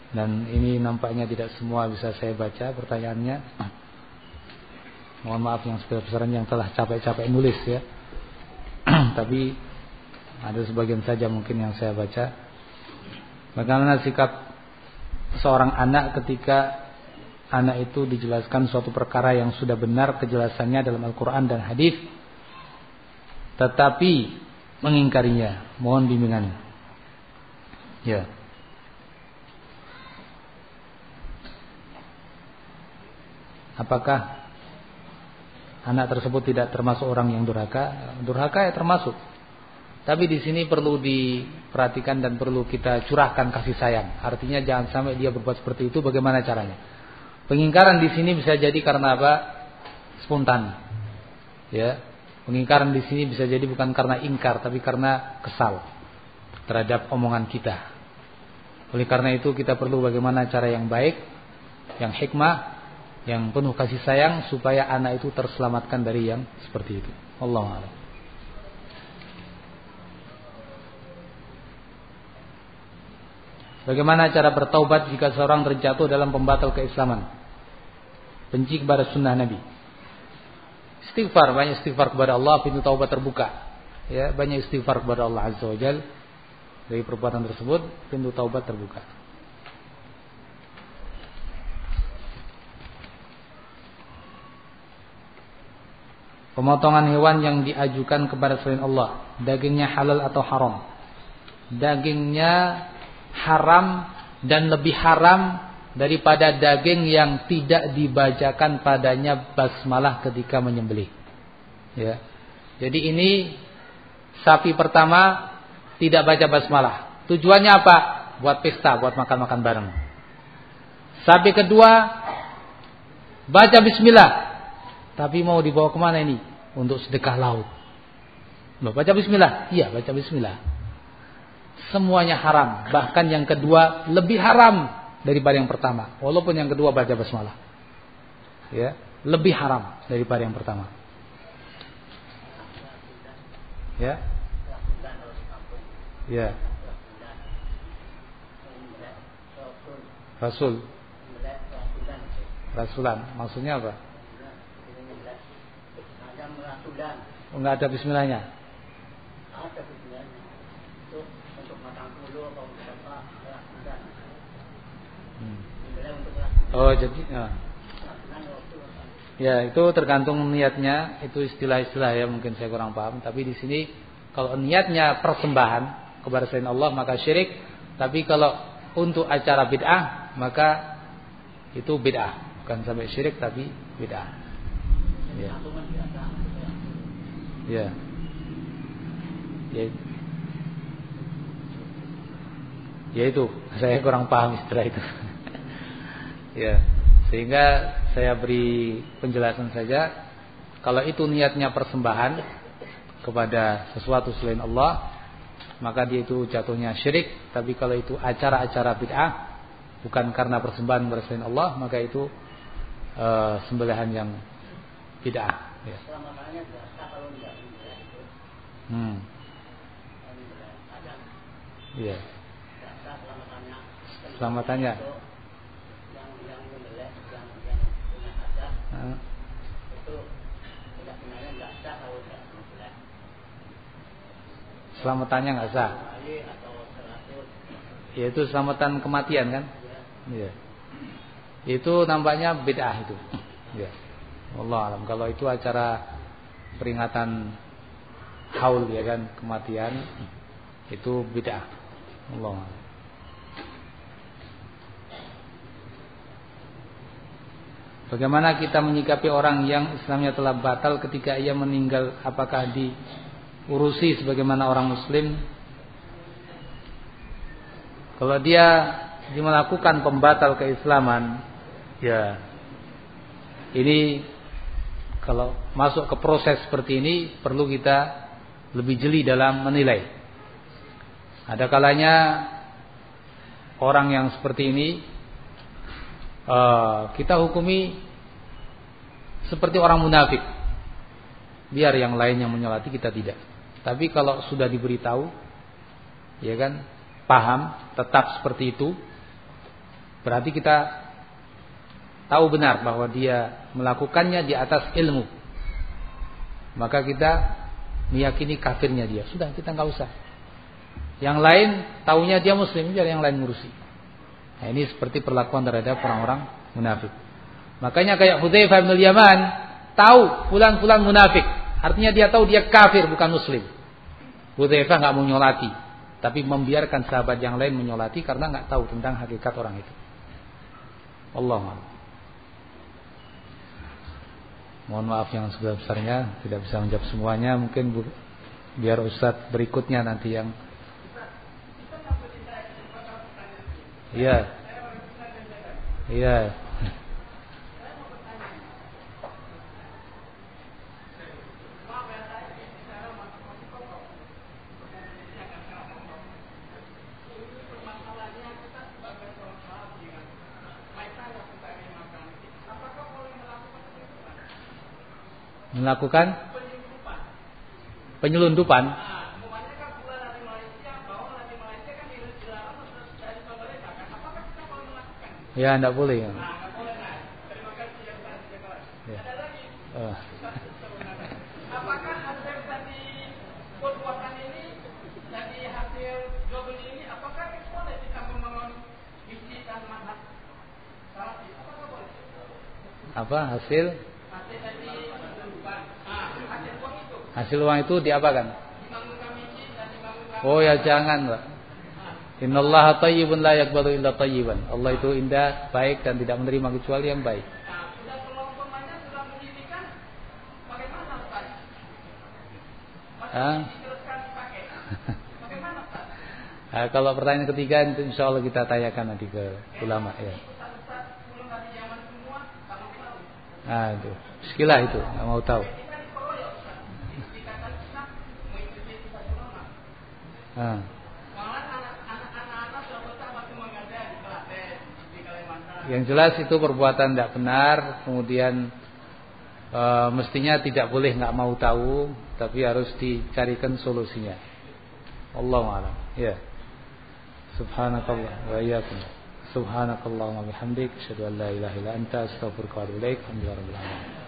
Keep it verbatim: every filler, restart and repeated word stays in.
Dan ini nampaknya tidak semua bisa saya baca pertanyaannya. Mohon maaf yang sebesar-besaran yang telah capek-capek nulis ya. Tapi ada sebagian saja mungkin yang saya baca. Bagaimana sikap seorang anak ketika anak itu dijelaskan suatu perkara yang sudah benar kejelasannya dalam Al-Quran dan hadis, tetapi mengingkarinya? Mohon bimbingan. Ya. Apakah anak tersebut tidak termasuk orang yang durhaka? Durhaka ya termasuk. Tapi di sini perlu diperhatikan dan perlu kita curahkan kasih sayang. Artinya jangan sampai dia berbuat seperti itu. Bagaimana caranya? Pengingkaran di sini bisa jadi karena apa? Spontan. Ya. Pengingkaran di sini bisa jadi bukan karena ingkar, tapi karena kesal terhadap omongan kita. Oleh karena itu kita perlu bagaimana cara yang baik, yang hikmah, yang penuh kasih sayang supaya anak itu terselamatkan dari yang seperti itu. Wallahu a'lam. Bagaimana cara bertaubat jika seorang terjatuh dalam pembatal keislaman, benci kepada sunnah Nabi? Istighfar, banyak istighfar kepada Allah, pintu taubat terbuka. Ya, banyak istighfar kepada Allah Azza wa Jalla dari perbuatan tersebut, pintu taubat terbuka. Pemotongan hewan yang diajukan kepada selain Allah, dagingnya halal atau haram? Dagingnya haram dan lebih haram daripada daging yang tidak dibacakan padanya basmalah ketika menyembelih. Ya. Jadi ini sapi pertama tidak baca basmalah. Tujuannya apa? Buat pesta, buat makan-makan bareng. Sapi kedua baca bismillah, tapi mau dibawa kemana ini? Untuk sedekah laut. Loh, baca bismillah? Iya, baca bismillah. Semuanya haram. Bahkan yang kedua lebih haram daripada yang pertama. Walaupun yang kedua baca basmalah. Ya, lebih haram daripada yang pertama. Ya. Ya. Rasul. Rasulan. Maksudnya apa? Enggak ada bismillahnya. Ada bismillahnya. Itu untuk matang dulu atau untuk apa? Hmm. Oh, jadi ya. Ya, itu tergantung niatnya, itu istilah-istilah ya, mungkin saya kurang paham, tapi di sini kalau niatnya persembahan kepada selain Allah maka syirik, tapi kalau untuk acara bid'ah maka itu bid'ah, bukan sampai syirik tapi bid'ah. Ya. Ya. Ya. Ya itu, saya kurang paham istilah itu. Ya, sehingga saya beri penjelasan saja. Kalau itu niatnya persembahan kepada sesuatu selain Allah, maka dia itu jatuhnya syirik. Tapi kalau itu acara-acara bid'ah, bukan karena persembahan kepada selain Allah, maka itu uh, sembelihan yang bid'ah. Ya. Hmm. Iya. Selamatannya. Nah. Selamatannya nggak sah. Yaitu selamatan kematian kan? Iya. Itu nampaknya bid'ah itu. Iya. Wallahu alam. Kalau itu acara peringatan haul ya kan, kematian, itu bid'ah. Allah. Bagaimana kita menyikapi orang yang Islamnya telah batal ketika ia meninggal? Apakah diurusi sebagaimana orang Muslim? Kalau dia melakukan pembatal keislaman, ya ini kalau masuk ke proses seperti ini perlu kita lebih jeli dalam menilai. Ada kalanya orang yang seperti ini uh, kita hukumi seperti orang munafik. Biar yang lain yang menyolati, kita tidak. Tapi kalau sudah diberitahu, ya kan, paham, tetap seperti itu, berarti kita tahu benar bahwa dia melakukannya di atas ilmu, maka kita meyakini kafirnya dia. Sudah, kita nggak usah. Yang lain taunya dia muslim, biar yang lain ngurusi. Nah, ini seperti perlakuan terhadap orang-orang munafik. Makanya kayak Hudzaifah bin Yaman tahu fulan-fulan munafik, artinya dia tahu dia kafir bukan muslim. Hudzaifah nggak mau nyolati, tapi membiarkan sahabat yang lain menyolati karena nggak tahu tentang hakikat orang itu. Allahumma. Mohon maaf yang sebesar-besarnya tidak bisa menjawab semuanya. Mungkin bu, biar Ustadz berikutnya nanti yang iya iya melakukan penyelundupan. Ya, tidak boleh. Ya. Ya. Oh. Apakah hasil dari perbuatan ini, dari hasil jual beli ini, apakah boleh kita membangun visi dan manhaj salafi? Apakah boleh? Apa hasil? Hasil dari penyelundupan. Ah, hasil uang itu. Hasil uang itu diapakan? Dibangunkan visi dan dibangunkan. Oh ya, jangan, Pak. Innallaha thayyibun la yaqbalu illa thayyiban. Allah itu indah, baik dan tidak menerima kecuali yang baik. Nah, sudah kelompoknya sudah mendirikan, bagaimana Ustaz? Masih Ah? diteruskan dipakai. Bagaimana Ustaz? Nah, kalau pertanyaan ketiga itu insya Allah kita tanyakan nanti ke ulama ya. Ustaz-ustaz sebelum dari zaman semua, tak mau tahu. Nah itu, sekilah itu, nggak mau tahu. Kita dikeroyok Ustaz. Dikatakan kita mengikuti Ustaz ulama. Ah. Yang jelas itu perbuatan tidak benar, kemudian e, mestinya tidak boleh nggak mau tahu, tapi harus dicarikan solusinya. Allahu a'lam. Ya. Subhanakallah wa iyyakum. Subhanakallahumma bihamdik, asyhadu an la ilaha illa anta, astaghfiruka wa atubu ilaik. Alhamdulillahirabbil alamin.